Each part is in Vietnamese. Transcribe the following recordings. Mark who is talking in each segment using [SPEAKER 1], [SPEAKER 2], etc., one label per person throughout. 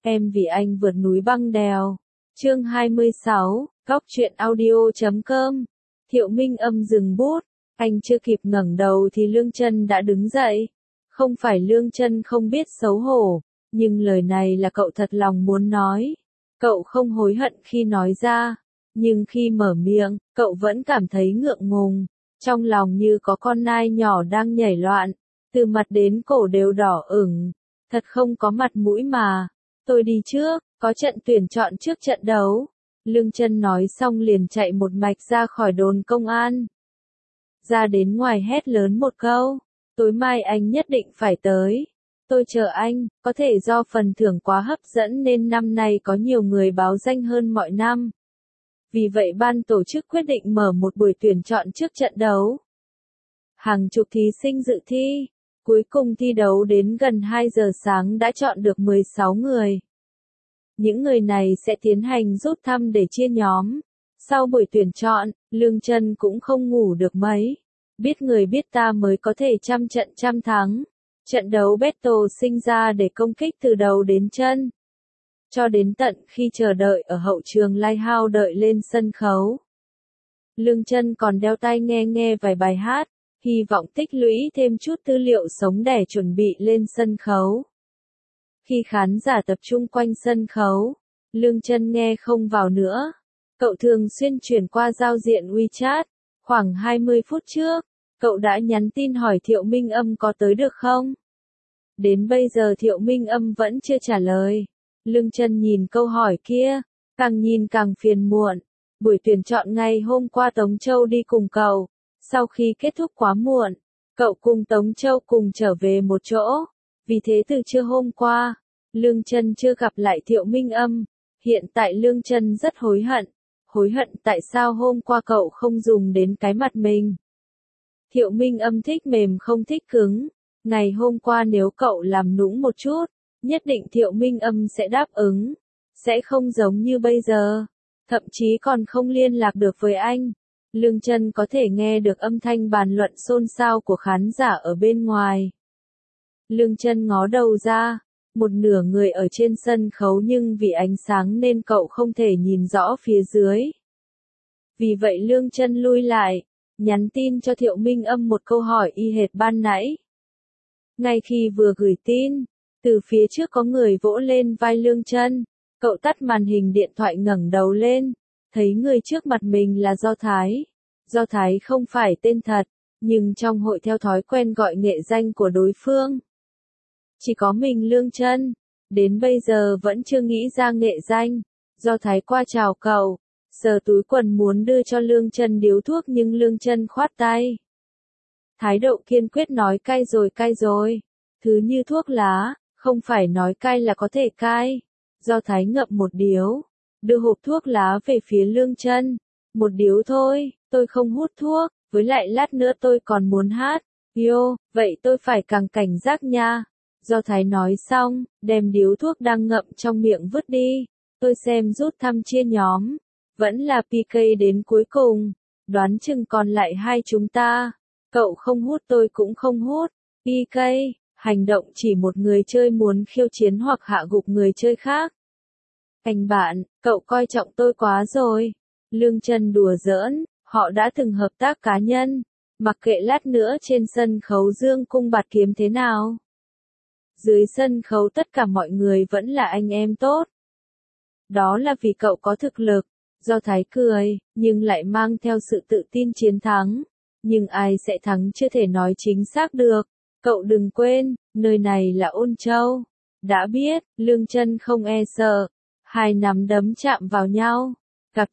[SPEAKER 1] Em vì anh vượt núi băng đèo. Chương 26, Góc truyện audio.com. Thiệu Minh Âm dừng bút, anh chưa kịp ngẩng đầu thì Lương Chân đã đứng dậy. Không phải Lương Chân không biết xấu hổ, nhưng lời này là cậu thật lòng muốn nói. Cậu không hối hận khi nói ra, nhưng khi mở miệng, cậu vẫn cảm thấy ngượng ngùng, trong lòng như có con nai nhỏ đang nhảy loạn, từ mặt đến cổ đều đỏ ửng, thật không có mặt mũi mà. Tôi đi trước, có trận tuyển chọn trước trận đấu. Lương Chân nói xong liền chạy một mạch ra khỏi đồn công an. Ra đến ngoài hét lớn một câu, tối mai anh nhất định phải tới. Tôi chờ anh, có thể do phần thưởng quá hấp dẫn nên năm nay có nhiều người báo danh hơn mọi năm. Vì vậy ban tổ chức quyết định mở một buổi tuyển chọn trước trận đấu. Hàng chục thí sinh dự thi, cuối cùng thi đấu đến gần 2 giờ sáng đã chọn được 16 người. Những người này sẽ tiến hành rút thăm để chia nhóm. Sau buổi tuyển chọn, Lương Chân cũng không ngủ được mấy. Biết người biết ta mới có thể trăm trận trăm thắng. Trận đấu battle sinh ra để công kích từ đầu đến chân. Cho đến tận khi chờ đợi ở hậu trường Lighthouse đợi lên sân khấu. Lương Chân còn đeo tai nghe vài bài hát, hy vọng tích lũy thêm chút tư liệu sống để chuẩn bị lên sân khấu. Khi khán giả tập trung quanh sân khấu, Lương Chân nghe không vào nữa. Cậu thường xuyên chuyển qua giao diện WeChat. Khoảng 20 phút trước, cậu đã nhắn tin hỏi Thiệu Minh Âm có tới được không? Đến bây giờ Thiệu Minh Âm vẫn chưa trả lời. Lương Chân nhìn câu hỏi kia, càng nhìn càng phiền muộn. Buổi tuyển chọn ngày hôm qua Tống Châu đi cùng cậu. Sau khi kết thúc quá muộn, cậu cùng Tống Châu cùng trở về một chỗ. Vì thế từ trưa hôm qua, Lương Chân chưa gặp lại Thiệu Minh Âm. Hiện tại Lương Chân rất hối hận tại sao hôm qua cậu không dùng đến cái mặt mình. Thiệu Minh Âm thích mềm không thích cứng. Ngày hôm qua nếu cậu làm nũng một chút, nhất định Thiệu Minh Âm sẽ đáp ứng. Sẽ không giống như bây giờ. Thậm chí còn không liên lạc được với anh. Lương Chân có thể nghe được âm thanh bàn luận xôn xao của khán giả ở bên ngoài. Lương Chân ngó đầu ra, một nửa người ở trên sân khấu nhưng vì ánh sáng nên cậu không thể nhìn rõ phía dưới. Vì vậy Lương Chân lui lại, nhắn tin cho Thiệu Minh Âm một câu hỏi y hệt ban nãy. Ngay khi vừa gửi tin, từ phía trước có người vỗ lên vai Lương Chân. Cậu tắt màn hình điện thoại ngẩng đầu lên, thấy người trước mặt mình là Do Thái. Do Thái không phải tên thật, nhưng trong hội theo thói quen gọi nghệ danh của đối phương. Chỉ có mình Lương Chân, đến bây giờ vẫn chưa nghĩ ra nghệ danh. Do Thái qua chào cậu, sờ túi quần muốn đưa cho Lương Chân điếu thuốc nhưng Lương Chân khoát tay. Thái độ kiên quyết nói cai rồi. Thứ như thuốc lá, không phải nói cai là có thể cai. Do Thái ngậm một điếu, đưa hộp thuốc lá về phía Lương Chân. Một điếu thôi, tôi không hút thuốc, với lại lát nữa tôi còn muốn hát. Yo, vậy tôi phải càng cảnh giác nha. Do Thái nói xong, đem điếu thuốc đang ngậm trong miệng vứt đi. Tôi xem rút thăm chia nhóm. Vẫn là PK đến cuối cùng. Đoán chừng còn lại hai chúng ta. Cậu không hút tôi cũng không hút. PK, hành động chỉ một người chơi muốn khiêu chiến hoặc hạ gục người chơi khác. Anh bạn, cậu coi trọng tôi quá rồi. Lương Chân đùa giỡn, họ đã từng hợp tác cá nhân. Mặc kệ lát nữa trên sân khấu dương cung bạt kiếm thế nào. Dưới sân khấu tất cả mọi người vẫn là anh em tốt. Đó là vì cậu có thực lực. Do Thái cười, nhưng lại mang theo sự tự tin chiến thắng. Nhưng ai sẽ thắng chưa thể nói chính xác được. Cậu đừng quên, nơi này là Ôn Châu. Đã biết, Lương Chân không e sợ. Hai nắm đấm chạm vào nhau. Cặp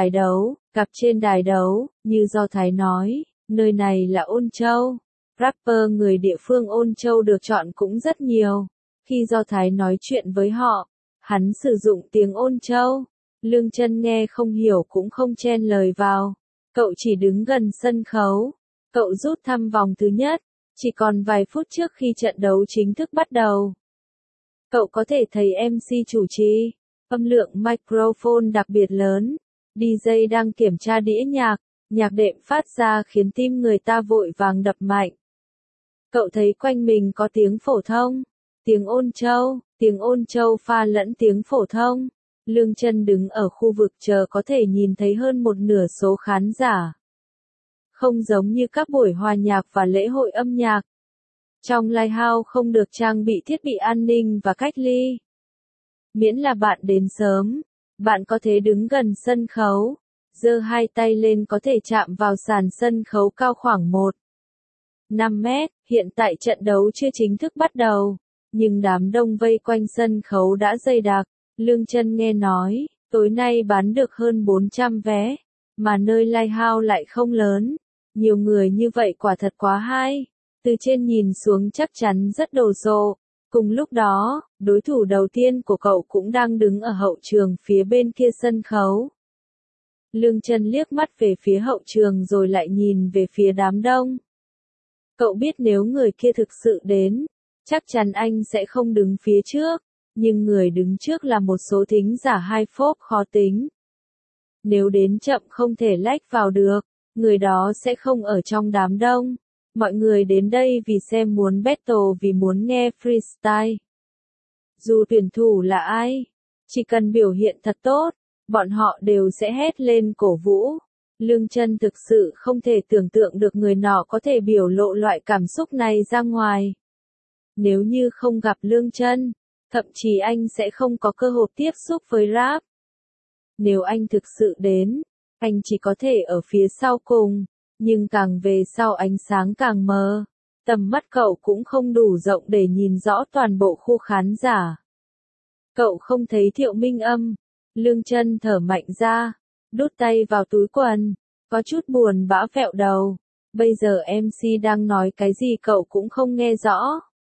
[SPEAKER 1] trên đài đấu, như Do Thái nói, nơi này là Ôn Châu. Rapper người địa phương Ôn Châu được chọn cũng rất nhiều. Khi Do Thái nói chuyện với họ, hắn sử dụng tiếng Ôn Châu. Lương Chân nghe không hiểu cũng không chen lời vào. Cậu chỉ đứng gần sân khấu. Cậu rút thăm vòng thứ nhất, chỉ còn vài phút trước khi trận đấu chính thức bắt đầu. Cậu có thể thấy MC chủ trì, âm lượng microphone đặc biệt lớn. DJ đang kiểm tra đĩa nhạc, nhạc đệm phát ra khiến tim người ta vội vàng đập mạnh. Cậu thấy quanh mình có tiếng phổ thông, tiếng Ôn Châu, tiếng Ôn Châu pha lẫn tiếng phổ thông. Lương Chân đứng ở khu vực chờ có thể nhìn thấy hơn một nửa số khán giả. Không giống như các buổi hòa nhạc và lễ hội âm nhạc. Trong Lighthouse không được trang bị thiết bị an ninh và cách ly. Miễn là bạn đến sớm, bạn có thể đứng gần sân khấu, giơ hai tay lên có thể chạm vào sàn sân khấu cao khoảng 1,5 mét. Hiện tại trận đấu chưa chính thức bắt đầu, nhưng đám đông vây quanh sân khấu đã dày đặc. Lương Chân nghe nói, tối nay bán được hơn 400 vé, mà nơi Lighthouse lại không lớn. Nhiều người như vậy quả thật quá hay. Từ trên nhìn xuống chắc chắn rất đồ sộ. Cùng lúc đó, đối thủ đầu tiên của cậu cũng đang đứng ở hậu trường phía bên kia sân khấu. Lương Chân liếc mắt về phía hậu trường rồi lại nhìn về phía đám đông. Cậu biết nếu người kia thực sự đến, chắc chắn anh sẽ không đứng phía trước, nhưng người đứng trước là một số thính giả hai phốp khó tính. Nếu đến chậm không thể lách vào được, người đó sẽ không ở trong đám đông. Mọi người đến đây vì xem muốn battle, vì muốn nghe freestyle. Dù tuyển thủ là ai, chỉ cần biểu hiện thật tốt, bọn họ đều sẽ hét lên cổ vũ. Lương Chân thực sự không thể tưởng tượng được người nọ có thể biểu lộ loại cảm xúc này ra ngoài. Nếu như không gặp Lương Chân, thậm chí anh sẽ không có cơ hội tiếp xúc với rap. Nếu anh thực sự đến, anh chỉ có thể ở phía sau cùng, nhưng càng về sau ánh sáng càng mờ. Tầm mắt cậu cũng không đủ rộng để nhìn rõ toàn bộ khu khán giả. Cậu không thấy Thiệu Minh Âm. Lương Chân thở mạnh ra, đút tay vào túi quần, có chút buồn bã vẹo đầu. Bây giờ MC đang nói cái gì cậu cũng không nghe rõ.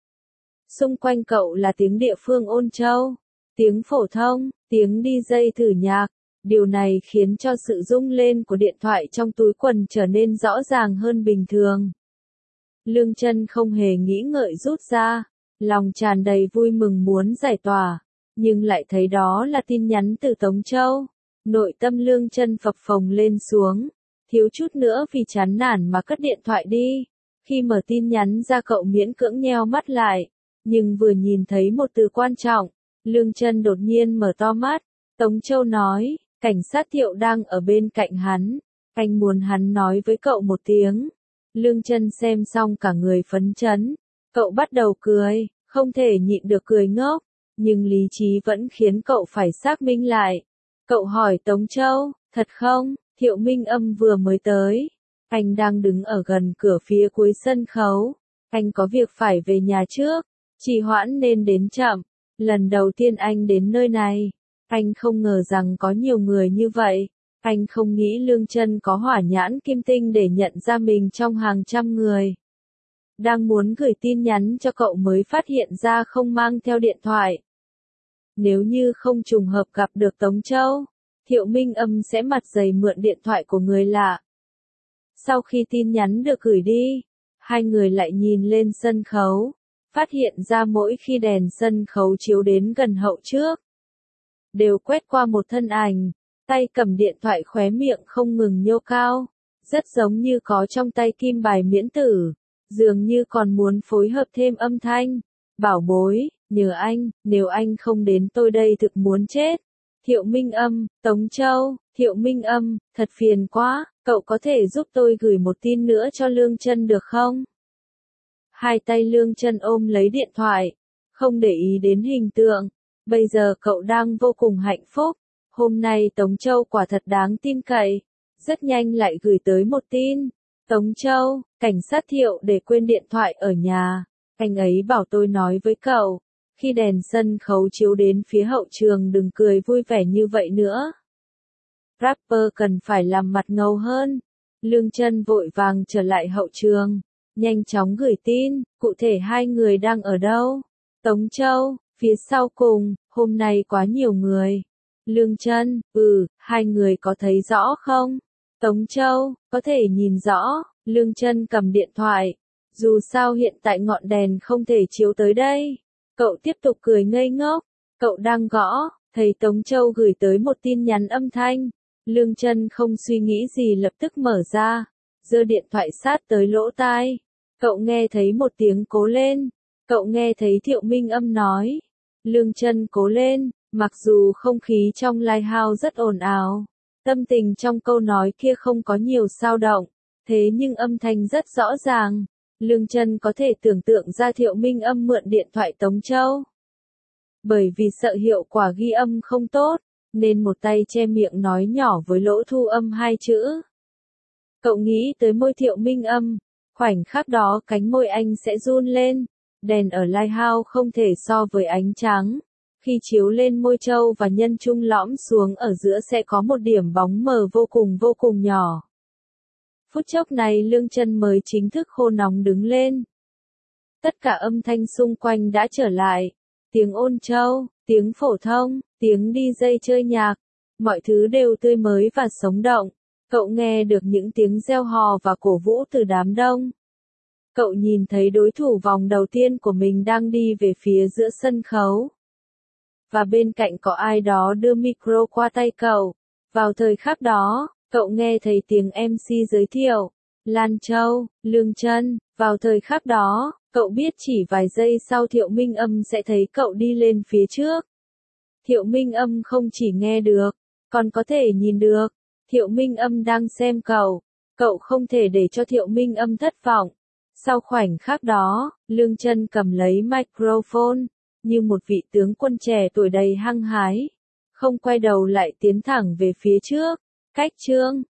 [SPEAKER 1] Xung quanh cậu là tiếng địa phương Ôn Châu, tiếng phổ thông, tiếng DJ thử nhạc. Điều này khiến cho sự rung lên của điện thoại trong túi quần trở nên rõ ràng hơn bình thường. Lương Chân không hề nghĩ ngợi rút ra, lòng tràn đầy vui mừng muốn giải tỏa, nhưng lại thấy đó là tin nhắn từ Tống Châu. Nội tâm Lương Chân phập phồng lên xuống, thiếu chút nữa vì chán nản mà cất điện thoại đi. Khi mở tin nhắn ra cậu miễn cưỡng nheo mắt lại, nhưng vừa nhìn thấy một từ quan trọng, Lương Chân đột nhiên mở to mắt. Tống Châu nói, cảnh sát Thiệu đang ở bên cạnh hắn, anh muốn hắn nói với cậu một tiếng. Lương Chân xem xong cả người phấn chấn, cậu bắt đầu cười, không thể nhịn được cười ngốc, nhưng lý trí vẫn khiến cậu phải xác minh lại. Cậu hỏi Tống Châu, thật không? Thiệu Minh Âm vừa mới tới, anh đang đứng ở gần cửa phía cuối sân khấu, anh có việc phải về nhà trước, trì hoãn nên đến chậm. Lần đầu tiên anh đến nơi này, anh không ngờ rằng có nhiều người như vậy. Anh không nghĩ Lương Chân có hỏa nhãn kim tinh để nhận ra mình trong hàng trăm người. Đang muốn gửi tin nhắn cho cậu mới phát hiện ra không mang theo điện thoại. Nếu như không trùng hợp gặp được Tống Châu, Thiệu Minh Âm sẽ mặt dày mượn điện thoại của người lạ. Sau khi tin nhắn được gửi đi, hai người lại nhìn lên sân khấu, phát hiện ra mỗi khi đèn sân khấu chiếu đến gần hậu trước, đều quét qua một thân ảnh, tay cầm điện thoại khóe miệng không ngừng nhô cao, rất giống như có trong tay kim bài miễn tử, dường như còn muốn phối hợp thêm âm thanh. Bảo bối, nhờ anh, nếu anh không đến tôi đây thực muốn chết. Thiệu Minh Âm, Tống Châu, Thiệu Minh Âm, thật phiền quá, cậu có thể giúp tôi gửi một tin nữa cho Lương Chân được không? Hai tay Lương Chân ôm lấy điện thoại, không để ý đến hình tượng. Bây giờ cậu đang vô cùng hạnh phúc. Hôm nay Tống Châu quả thật đáng tin cậy. Rất nhanh lại gửi tới một tin. Tống Châu, cảnh sát Thiệu để quên điện thoại ở nhà. Anh ấy bảo tôi nói với cậu. Khi đèn sân khấu chiếu đến phía hậu trường đừng cười vui vẻ như vậy nữa. Rapper cần phải làm mặt ngầu hơn. Lương Chân vội vàng trở lại hậu trường, nhanh chóng gửi tin, cụ thể hai người đang ở đâu? Tống Châu, phía sau cùng, hôm nay quá nhiều người. Lương Chân, hai người có thấy rõ không? Tống Châu, có thể nhìn rõ. Lương Chân cầm điện thoại. Dù sao hiện tại ngọn đèn không thể chiếu tới đây. Cậu tiếp tục cười ngây ngốc. Cậu đang gõ, thấy Tống Châu gửi tới một tin nhắn âm thanh. Lương Chân không suy nghĩ gì lập tức mở ra, giơ điện thoại sát tới lỗ tai. Cậu nghe thấy một tiếng cố lên. Cậu nghe thấy Thiệu Minh Âm nói. Lương Chân cố lên, mặc dù không khí trong Lighthouse rất ồn ào, tâm tình trong câu nói kia không có nhiều dao động, thế nhưng âm thanh rất rõ ràng. Lương Chân có thể tưởng tượng ra Thiệu Minh Âm mượn điện thoại Tống Châu. Bởi vì sợ hiệu quả ghi âm không tốt, nên một tay che miệng nói nhỏ với lỗ thu âm hai chữ. Cậu nghĩ tới môi Thiệu Minh Âm, khoảnh khắc đó cánh môi anh sẽ run lên. Đèn ở Lighthouse không thể so với ánh trắng. Khi chiếu lên môi Châu và Nhân Trung lõm xuống ở giữa sẽ có một điểm bóng mờ vô cùng nhỏ. Phút chốc này Lương Chân mới chính thức khô nóng đứng lên. Tất cả âm thanh xung quanh đã trở lại. Tiếng ôn châu, tiếng phổ thông, tiếng DJ chơi nhạc. Mọi thứ đều tươi mới và sống động. Cậu nghe được những tiếng reo hò và cổ vũ từ đám đông. Cậu nhìn thấy đối thủ vòng đầu tiên của mình đang đi về phía giữa sân khấu. Và bên cạnh có ai đó đưa micro qua tay cậu. Vào thời khắc đó, cậu nghe thấy tiếng MC giới thiệu. Lan Châu, Lương Chân. Vào thời khắc đó, cậu biết chỉ vài giây sau Thiệu Minh Âm sẽ thấy cậu đi lên phía trước. Thiệu Minh Âm không chỉ nghe được, còn có thể nhìn được. Thiệu Minh Âm đang xem cậu. Cậu không thể để cho Thiệu Minh Âm thất vọng. Sau khoảnh khắc đó, Lương Chân cầm lấy microphone, như một vị tướng quân trẻ tuổi đầy hăng hái. Không quay đầu lại tiến thẳng về phía trước. Cách chương